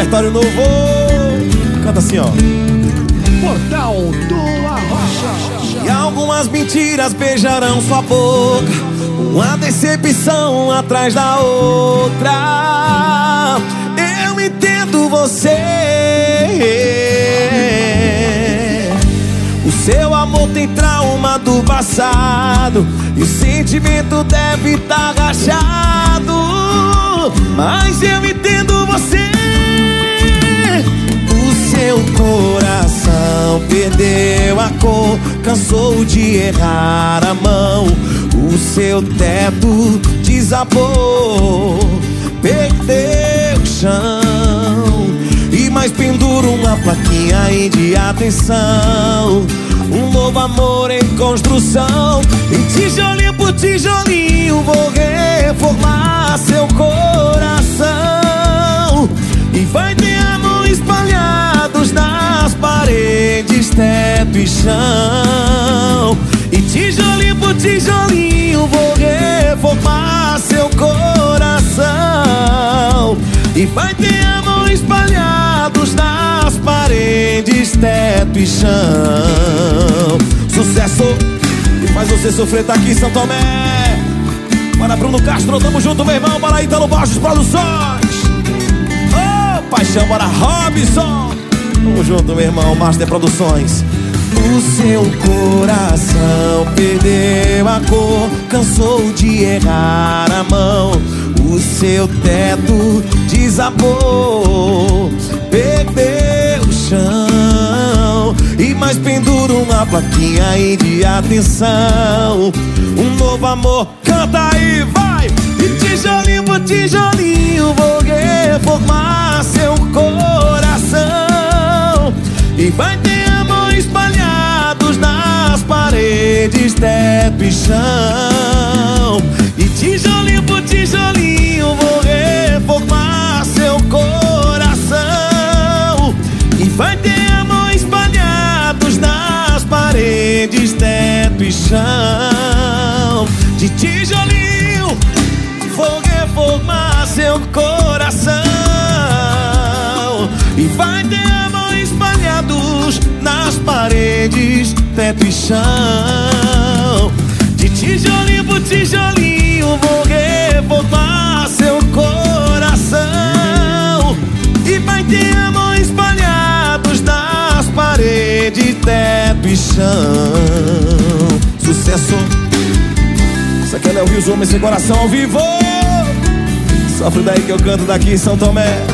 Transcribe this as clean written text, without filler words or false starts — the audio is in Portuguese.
repertório novo. Canta assim, ó. Portal do Arrocha. E algumas mentiras beijarão sua boca, uma decepção atrás da outra. Eu entendo você. O seu amor tem trauma do passado e o sentimento deve estar rachado. Mas eu entendo você. O seu coração perdeu a cor, cansou de errar a mão. O seu teto desabou, perdeu o chão. E mais pendura uma plaquinha aí de atenção. Um novo amor em construção. E tijolinho por tijolinho vou reformar seu coração. E vai ter amor espalhados nas paredes, teto e chão. E tijolinho por tijolinho vou reformar seu coração. E vai ter amor espalhados nas paredes, teto e chão. Sucesso que faz você sofrer, tá aqui em São Tomé. Bora Bruno Castro, tamo junto, meu irmão. Bora Ítalo Borges Produções. Ô, paixão, bora Robson. Tamo junto, meu irmão, Master Produções. O seu coração perdeu a cor, cansou de errar a mão. O seu teto desabou, perdeu o chão. E mais pendura uma plaquinha aí de atenção. Um novo amor, canta aí, vai! E tijolinho por tijolinho vou reformar seu coração. E vai ter amor espalhados nas paredes, teto e chão. E tijolinho por tijolinho vou reformar seu coração. E vai ter amor espalhados nas paredes, teto e chão. De tijolinho vou reformar seu coração. E vai ter amor espalhados nas paredes, teto e chão. De tijolinho por tijolinho vou reformar seu coração. E vai ter amor espalhados nas paredes, teto e chão. Sucesso. Isso aqui é Léo Rios, homem sem coração ao vivo. Sofre daí que eu canto daqui em São Tomé.